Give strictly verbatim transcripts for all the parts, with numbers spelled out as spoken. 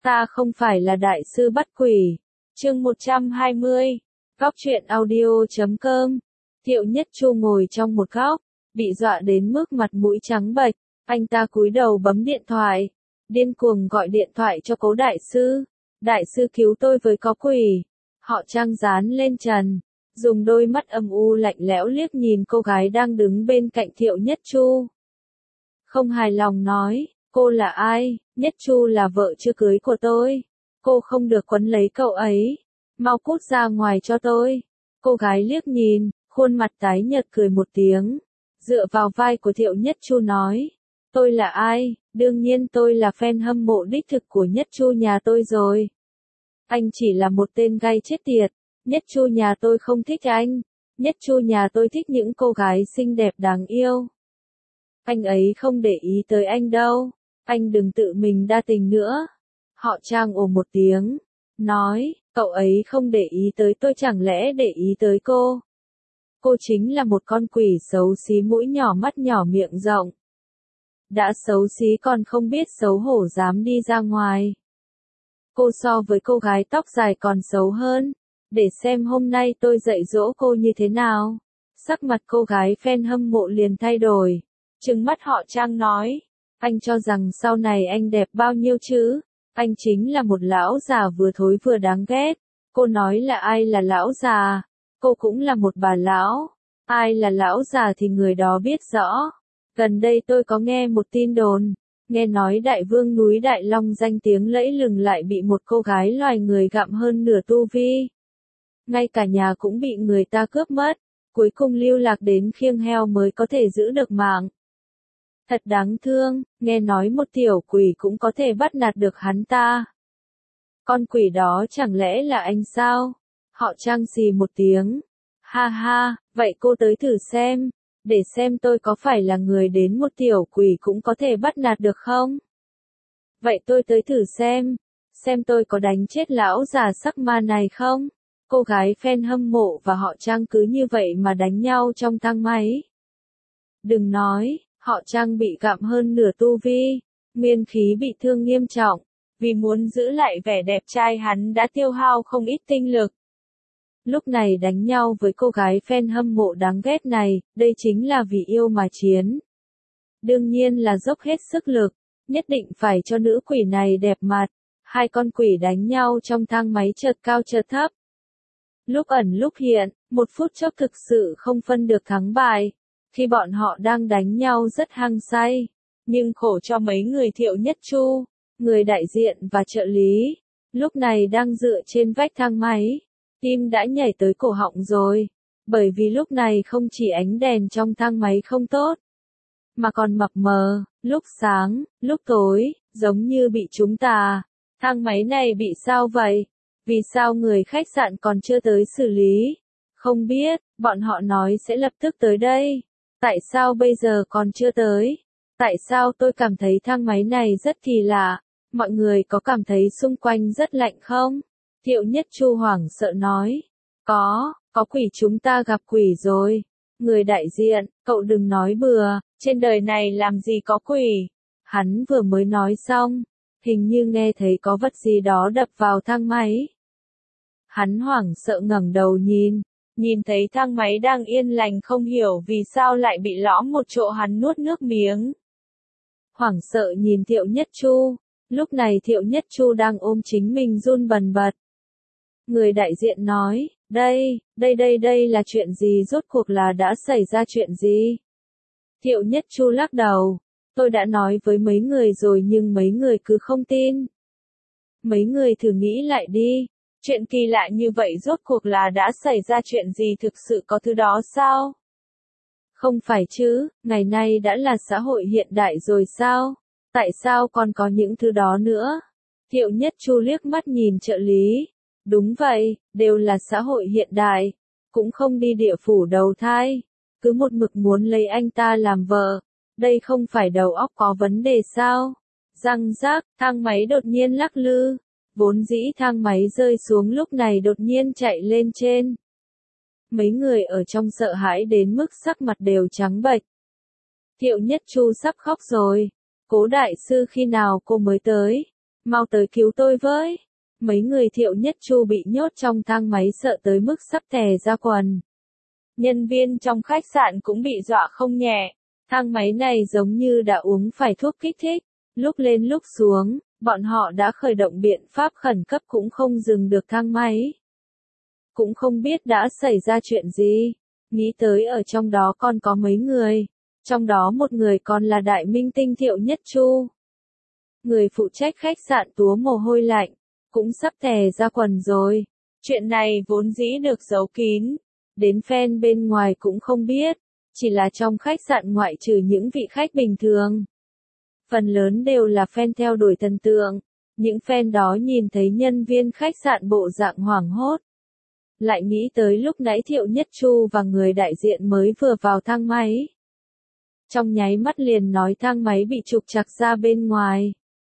Ta không phải là đại sư bắt quỷ. Chương một trăm hai mươi. Góc truyện audio chấm com. Thiệu Nhất Chu ngồi trong một góc, bị dọa đến mức mặt mũi trắng bệch, anh ta cúi đầu bấm điện thoại, điên cuồng gọi điện thoại cho Cố đại sư. Đại sư cứu tôi với, có quỷ. Họ Trang dán lên trần, dùng đôi mắt âm u lạnh lẽo liếc nhìn cô gái đang đứng bên cạnh Thiệu Nhất Chu. Không hài lòng nói, cô là ai? Nhất Chu là vợ chưa cưới của tôi. Cô không được quấn lấy cậu ấy. Mau cút ra ngoài cho tôi. Cô gái liếc nhìn, khuôn mặt tái nhợt cười một tiếng, dựa vào vai của Thiệu Nhất Chu nói, tôi là ai? Đương nhiên tôi là fan hâm mộ đích thực của Nhất Chu nhà tôi rồi. Anh chỉ là một tên gay chết tiệt. Nhất Chu nhà tôi không thích anh. Nhất Chu nhà tôi thích những cô gái xinh đẹp đáng yêu. Anh ấy không để ý tới anh đâu. Anh đừng tự mình đa tình nữa. Họ Trang ồ một tiếng, nói, cậu ấy không để ý tới tôi chẳng lẽ để ý tới cô? Cô chính là một con quỷ xấu xí, mũi nhỏ mắt nhỏ miệng rộng. Đã xấu xí còn không biết xấu hổ dám đi ra ngoài. Cô so với cô gái tóc dài còn xấu hơn. Để xem hôm nay tôi dạy dỗ cô như thế nào. Sắc mặt cô gái fan hâm mộ liền thay đổi. Trừng mắt họ Trang nói, anh cho rằng sau này anh đẹp bao nhiêu chứ? Anh chính là một lão già vừa thối vừa đáng ghét. Cô nói là ai là lão già? Cô cũng là một bà lão. Ai là lão già thì người đó biết rõ. Gần đây tôi có nghe một tin đồn. Nghe nói đại vương núi Đại Long danh tiếng lẫy lừng lại bị một cô gái loài người gặm hơn nửa tu vi. Ngay cả nhà cũng bị người ta cướp mất. Cuối cùng lưu lạc đến khiêng heo mới có thể giữ được mạng. Thật đáng thương, nghe nói một tiểu quỷ cũng có thể bắt nạt được hắn ta. Con quỷ đó chẳng lẽ là anh sao? Họ Trang xì một tiếng. Ha ha, vậy cô tới thử xem, để xem tôi có phải là người đến một tiểu quỷ cũng có thể bắt nạt được không? Vậy tôi tới thử xem, xem tôi có đánh chết lão già sắc ma này không? Cô gái fan hâm mộ và họ Trang cứ như vậy mà đánh nhau trong thang máy. Đừng nói, họ Trang bị gặm hơn nửa tu vi, nguyên khí bị thương nghiêm trọng, vì muốn giữ lại vẻ đẹp trai hắn đã tiêu hao không ít tinh lực. Lúc này đánh nhau với cô gái fan hâm mộ đáng ghét này, đây chính là vì yêu mà chiến. Đương nhiên là dốc hết sức lực, nhất định phải cho nữ quỷ này đẹp mặt. Hai con quỷ đánh nhau trong thang máy chợt cao chợt thấp. Lúc ẩn lúc hiện, một phút chốc thực sự không phân được thắng bại. Khi bọn họ đang đánh nhau rất hăng say, nhưng khổ cho mấy người Thiệu Nhất Chu, người đại diện và trợ lý, lúc này đang dựa trên vách thang máy, tim đã nhảy tới cổ họng rồi, bởi vì lúc này không chỉ ánh đèn trong thang máy không tốt, mà còn mập mờ, lúc sáng, lúc tối, giống như bị trúng tà. Thang máy này bị sao vậy? Vì sao người khách sạn còn chưa tới xử lý? Không biết, bọn họ nói sẽ lập tức tới đây. Tại sao bây giờ còn chưa tới? Tại sao tôi cảm thấy thang máy này rất kỳ lạ? Mọi người có cảm thấy xung quanh rất lạnh không? Thiệu Nhất Chu hoảng sợ nói. Có, có quỷ, chúng ta gặp quỷ rồi. Người đại diện, cậu đừng nói bừa, trên đời này làm gì có quỷ. Hắn vừa mới nói xong, hình như nghe thấy có vật gì đó đập vào thang máy. Hắn hoảng sợ ngẩng đầu nhìn. Nhìn thấy thang máy đang yên lành, không hiểu vì sao lại bị lõm một chỗ, hắn nuốt nước miếng. Hoảng sợ nhìn Thiệu Nhất Chu, lúc này Thiệu Nhất Chu đang ôm chính mình run bần bật. Người đại diện nói, đây, đây đây đây là chuyện gì, rốt cuộc là đã xảy ra chuyện gì? Thiệu Nhất Chu lắc đầu, tôi đã nói với mấy người rồi nhưng mấy người cứ không tin. Mấy người thử nghĩ lại đi. Chuyện kỳ lạ như vậy rốt cuộc là đã xảy ra chuyện gì, thực sự có thứ đó sao? Không phải chứ, ngày nay đã là xã hội hiện đại rồi sao? Tại sao còn có những thứ đó nữa? Thiệu Nhất Chu liếc mắt nhìn trợ lý. Đúng vậy, đều là xã hội hiện đại. Cũng không đi địa phủ đầu thai. Cứ một mực muốn lấy anh ta làm vợ. Đây không phải đầu óc có vấn đề sao? Răng rác, thang máy đột nhiên lắc lư. Vốn dĩ thang máy rơi xuống lúc này đột nhiên chạy lên trên. Mấy người ở trong sợ hãi đến mức sắc mặt đều trắng bệch. Thiệu Nhất Chu sắp khóc rồi. Cố đại sư khi nào cô mới tới? mau tới cứu tôi với. Mấy người Thiệu Nhất Chu bị nhốt trong thang máy sợ tới mức sắp tè ra quần. Nhân viên trong khách sạn cũng bị dọa không nhẹ. Thang máy này giống như đã uống phải thuốc kích thích. Lúc lên lúc xuống, bọn họ đã khởi động biện pháp khẩn cấp cũng không dừng được thang máy. Cũng không biết đã xảy ra chuyện gì. Nghĩ tới ở trong đó còn có mấy người. Trong đó một người còn là đại minh tinh Thiệu Nhất Chu. Người phụ trách khách sạn túa mồ hôi lạnh. Cũng sắp tè ra quần rồi. Chuyện này vốn dĩ được giấu kín. Đến fan bên ngoài cũng không biết. Chỉ là trong khách sạn ngoại trừ những vị khách bình thường. Phần lớn đều là fan theo đuổi thần tượng. Những fan đó nhìn thấy nhân viên khách sạn bộ dạng hoảng hốt. Lại nghĩ tới lúc nãy Thiệu Nhất Chu và người đại diện mới vừa vào thang máy. Trong nháy mắt liền nói thang máy bị trục trặc ra bên ngoài.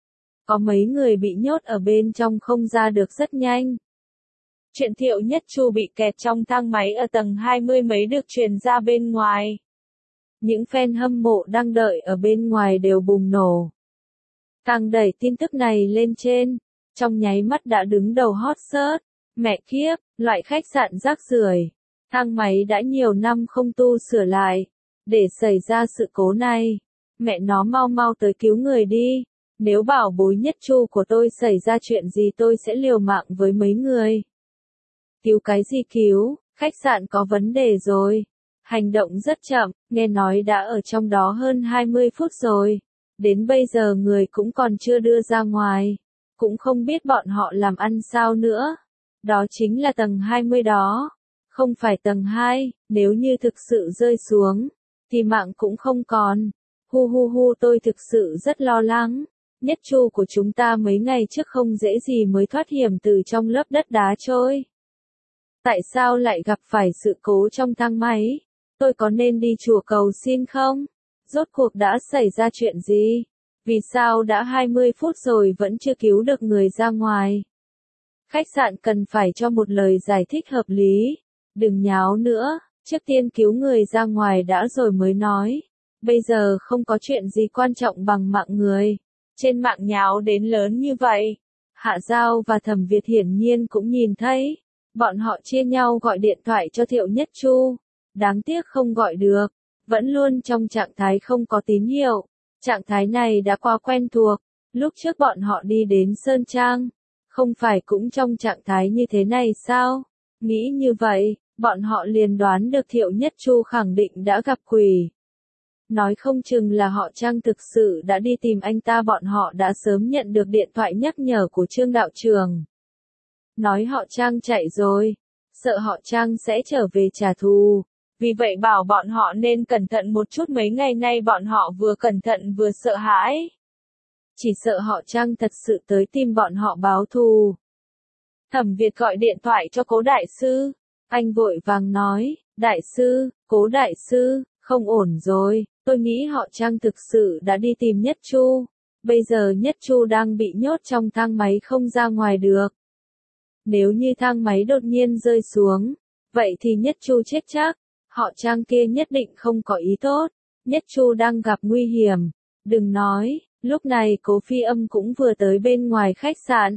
Có mấy người bị nhốt ở bên trong không ra được rất nhanh. Chuyện Thiệu Nhất Chu bị kẹt trong thang máy ở tầng hai mươi mấy được truyền ra bên ngoài. Những fan hâm mộ đang đợi ở bên ngoài đều bùng nổ. Càng đẩy tin tức này lên trên, trong nháy mắt đã đứng đầu hot search. Mẹ kiếp, loại khách sạn rác rưởi, thang máy đã nhiều năm không tu sửa lại, để xảy ra sự cố này. Mẹ nó mau mau tới cứu người đi. Nếu bảo bối Nhất Chu của tôi xảy ra chuyện gì tôi sẽ liều mạng với mấy người. Cứu cái gì cứu, khách sạn có vấn đề rồi. Hành động rất chậm, nghe nói đã ở trong đó hơn hai mươi phút rồi. Đến bây giờ người cũng còn chưa đưa ra ngoài. Cũng không biết bọn họ làm ăn sao nữa. Đó chính là tầng hai mươi đó. Không phải tầng hai, nếu như thực sự rơi xuống, thì mạng cũng không còn. Hu hu hu tôi thực sự rất lo lắng. Nhất Chu của chúng ta mấy ngày trước không dễ gì mới thoát hiểm từ trong lớp đất đá trôi. Tại sao lại gặp phải sự cố trong thang máy? Tôi có nên đi chùa cầu xin không? Rốt cuộc đã xảy ra chuyện gì? Vì sao đã hai mươi phút rồi vẫn chưa cứu được người ra ngoài? Khách sạn cần phải cho một lời giải thích hợp lý. Đừng nháo nữa, trước tiên cứu người ra ngoài đã rồi mới nói. Bây giờ không có chuyện gì quan trọng bằng mạng người. Trên mạng nháo đến lớn như vậy. Hạ Giao và Thẩm Việt hiển nhiên cũng nhìn thấy. Bọn họ chia nhau gọi điện thoại cho Thiệu Nhất Chu. Đáng tiếc không gọi được. Vẫn luôn trong trạng thái không có tín hiệu. Trạng thái này đã quá quen thuộc. Lúc trước bọn họ đi đến Sơn Trang. Không phải cũng trong trạng thái như thế này sao? Nghĩ như vậy, bọn họ liền đoán được Thiệu Nhất Chu khẳng định đã gặp quỷ. Nói không chừng là họ Trang thực sự đã đi tìm anh ta, bọn họ đã sớm nhận được điện thoại nhắc nhở của Trương đạo trưởng. Nói họ Trang chạy rồi, sợ họ Trang sẽ trở về trả thù. Vì vậy bảo bọn họ nên cẩn thận một chút, mấy ngày nay bọn họ vừa cẩn thận vừa sợ hãi. Chỉ sợ họ Trang thật sự tới tìm bọn họ báo thù. Thẩm Việt gọi điện thoại cho Cố đại sư. Anh vội vàng nói, đại sư, Cố đại sư, không ổn rồi, tôi nghĩ họ Trang thực sự đã đi tìm Nhất Chu. Bây giờ Nhất Chu đang bị nhốt trong thang máy không ra ngoài được. Nếu như thang máy đột nhiên rơi xuống, vậy thì Nhất Chu chết chắc. Họ Trang kia nhất định không có ý tốt. Nhất Chu đang gặp nguy hiểm. Đừng nói, lúc này Cố Phi Âm cũng vừa tới bên ngoài khách sạn.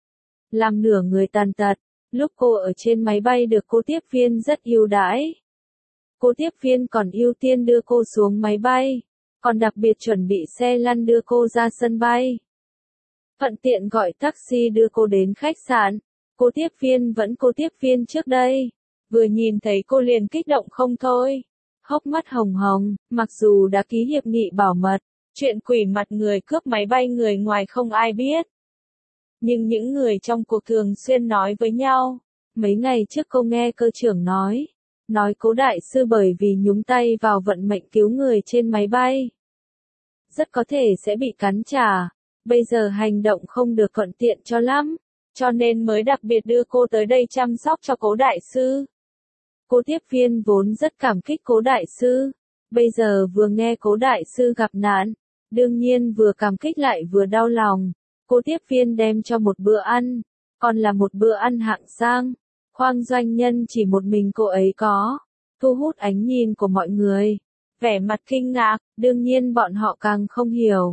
Làm nửa người tàn tật, lúc cô ở trên máy bay được cô tiếp viên rất ưu đãi. Cô tiếp viên còn ưu tiên đưa cô xuống máy bay, còn đặc biệt chuẩn bị xe lăn đưa cô ra sân bay. Thuận tiện gọi taxi đưa cô đến khách sạn. Cô tiếp viên vẫn cô tiếp viên trước đây. Vừa nhìn thấy cô liền kích động không thôi. Hốc mắt hồng hồng, mặc dù đã ký hiệp nghị bảo mật, chuyện quỷ mặt người cướp máy bay người ngoài không ai biết. Nhưng những người trong cuộc thường xuyên nói với nhau. Mấy ngày trước cô nghe cơ trưởng nói. Nói Cố đại sư bởi vì nhúng tay vào vận mệnh cứu người trên máy bay. Rất có thể sẽ bị cắn trả. Bây giờ hành động không được thuận tiện cho lắm. Cho nên mới đặc biệt đưa cô tới đây chăm sóc cho Cố đại sư. Cô tiếp viên vốn rất cảm kích Cố đại sư. Bây giờ vừa nghe Cố đại sư gặp nạn. Đương nhiên vừa cảm kích lại vừa đau lòng. Cô tiếp viên đem cho một bữa ăn. Còn là một bữa ăn hạng sang. Khoang doanh nhân chỉ một mình cô ấy có. Thu hút ánh nhìn của mọi người. Vẻ mặt kinh ngạc, đương nhiên bọn họ càng không hiểu.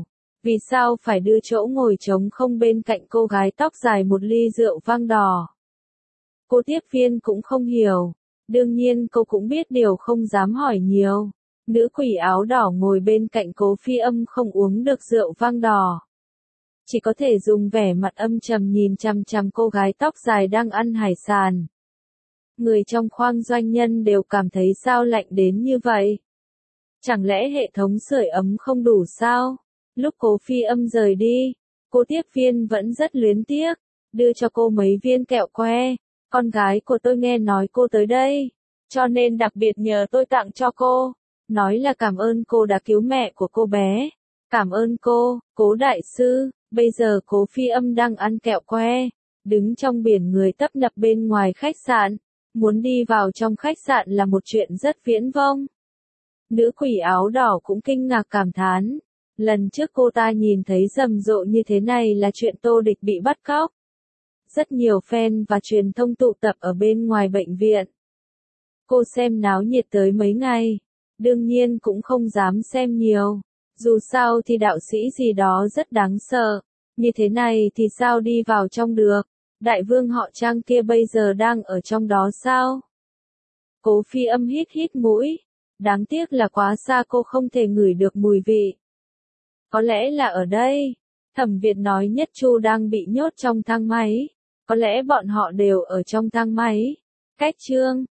Vì sao phải đưa chỗ ngồi trống không bên cạnh cô gái tóc dài một ly rượu vang đỏ? Cô tiếp viên cũng không hiểu. Đương nhiên cô cũng biết điều không dám hỏi nhiều. Nữ quỷ áo đỏ ngồi bên cạnh Cố Phi Âm không uống được rượu vang đỏ. Chỉ có thể dùng vẻ mặt âm trầm nhìn chằm chằm cô gái tóc dài đang ăn hải sản. Người trong khoang doanh nhân đều cảm thấy sao lạnh đến như vậy. Chẳng lẽ hệ thống sưởi ấm không đủ sao? Lúc Cố Phi Âm rời đi, cô tiếp viên vẫn rất luyến tiếc, đưa cho cô mấy viên kẹo que. Con gái của tôi nghe nói cô tới đây, cho nên đặc biệt nhờ tôi tặng cho cô. Nói là cảm ơn cô đã cứu mẹ của cô bé. Cảm ơn cô, Cố đại sư. Bây giờ Cố Phi Âm đang ăn kẹo que, đứng trong biển người tấp nập bên ngoài khách sạn. Muốn đi vào trong khách sạn là một chuyện rất viễn vông. Nữ quỷ áo đỏ cũng kinh ngạc cảm thán. Lần trước cô ta nhìn thấy rầm rộ như thế này là chuyện Tô Địch bị bắt cóc. Rất nhiều fan và truyền thông tụ tập ở bên ngoài bệnh viện. Cô xem náo nhiệt tới mấy ngày. Đương nhiên cũng không dám xem nhiều. Dù sao thì đạo sĩ gì đó rất đáng sợ. Như thế này thì sao đi vào trong được? Đại vương họ Trang kia bây giờ đang ở trong đó sao? Cố Phi Âm hít hít mũi. Đáng tiếc là quá xa cô không thể ngửi được mùi vị. Có lẽ là ở đây. Thẩm Việt nói Nhất Chu đang bị nhốt trong thang máy. Có lẽ bọn họ đều ở trong thang máy. Cách chương